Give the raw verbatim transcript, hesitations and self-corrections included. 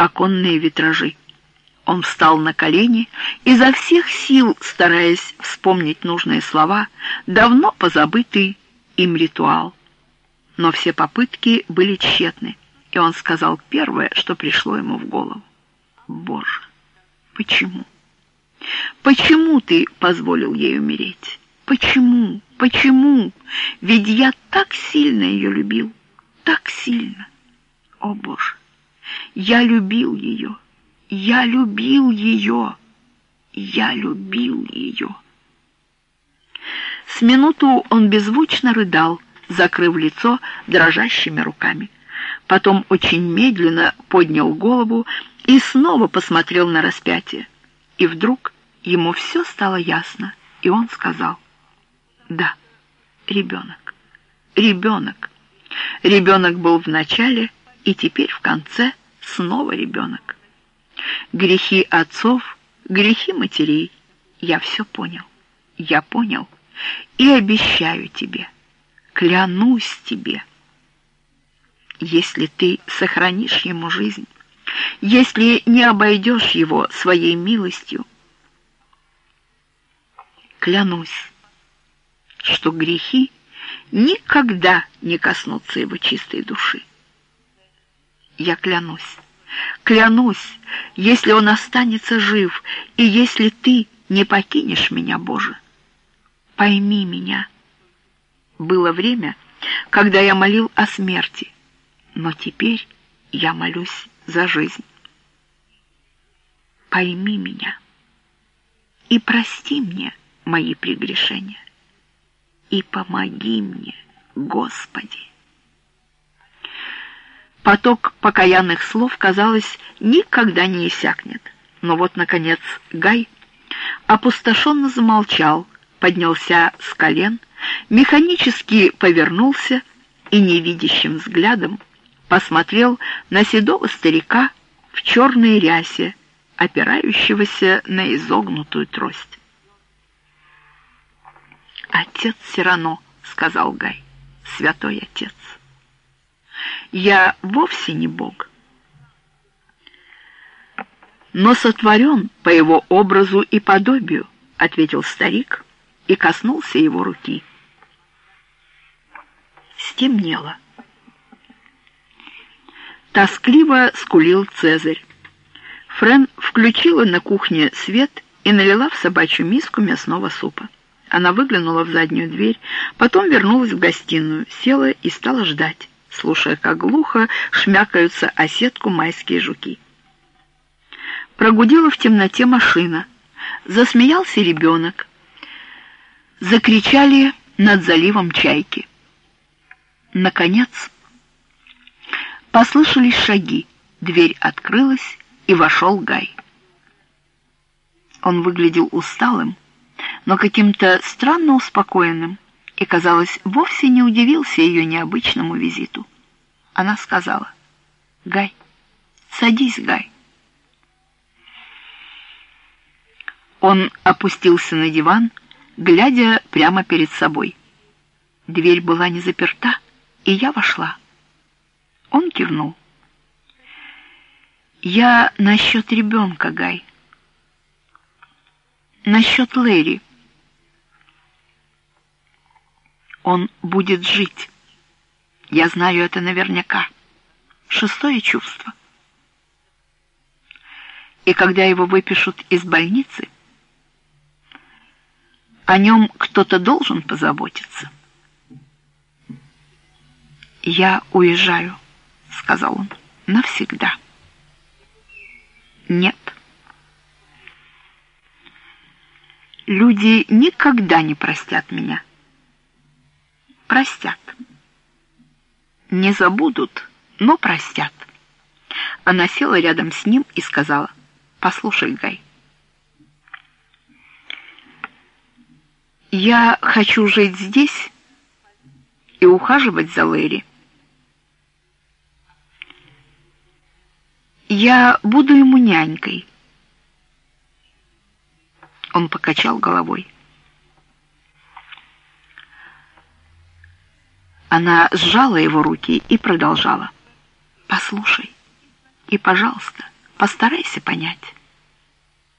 оконные витражи. Он встал на колени, изо всех сил стараясь вспомнить нужные слова, давно позабытый им ритуал. Но все попытки были тщетны, и он сказал первое, что пришло ему в голову. «Боже, почему? Почему ты позволил ей умереть? Почему? Почему? Ведь я так сильно ее любил, так сильно. О, Боже, я любил ее, я любил ее, я любил ее». С минуту он беззвучно рыдал, закрыв лицо дрожащими руками. Потом очень медленно поднял голову и снова посмотрел на распятие. И вдруг ему все стало ясно, и он сказал: «Да, ребенок, ребенок. Ребенок был в начале, и теперь в конце снова ребенок. Грехи отцов, грехи матерей. Я все понял, я понял, и обещаю тебе, клянусь тебе, если ты сохранишь ему жизнь, если не обойдешь его своей милостью, клянусь, что грехи никогда не коснутся его чистой души. Я клянусь, клянусь, если он останется жив, и если ты не покинешь меня, Боже. Пойми меня. Было время, когда я молил о смерти, но теперь я молюсь за жизнь. Пойми меня и прости мне мои прегрешения, и помоги мне, Господи». Поток покаянных слов, казалось, никогда не иссякнет. Но вот, наконец, Гай опустошенно замолчал, поднялся с колен, механически повернулся и невидящим взглядом посмотрел на седого старика в черной рясе, опирающегося на изогнутую трость. «Отец Сирано», — сказал Гай, — «святой отец, я вовсе не Бог, но сотворен по его образу и подобию», — ответил старик и коснулся его руки. Стемнело. Тоскливо скулил Цезарь. Френ включила на кухне свет и налила в собачью миску мясного супа. Она выглянула в заднюю дверь, потом вернулась в гостиную, села и стала ждать, слушая, как глухо шмякаются о сетку майские жуки. Прогудела в темноте машина, засмеялся ребенок, закричали над заливом чайки. Наконец послышались шаги, дверь открылась, и вошел Гай. Он выглядел усталым, но каким-то странно успокоенным, и, казалось, вовсе не удивился ее необычному визиту. Она сказала: «Гай, садись, Гай». Он опустился на диван, глядя прямо перед собой. Дверь была не заперта, и я вошла. Он кивнул. «Я насчет ребенка, Гай. Насчет Лэри. Он будет жить. Я знаю это наверняка. Шестое чувство. И когда его выпишут из больницы, о нем кто-то должен позаботиться». «Я уезжаю», — сказал он, — «навсегда». «Нет. Люди никогда не простят меня». «Простят. Не забудут, но простят». Она села рядом с ним и сказала: «Послушай, Гай, я хочу жить здесь и ухаживать за Лэри. Я буду ему нянькой». Он покачал головой. Она сжала его руки и продолжала: «Послушай, И, пожалуйста, постарайся понять».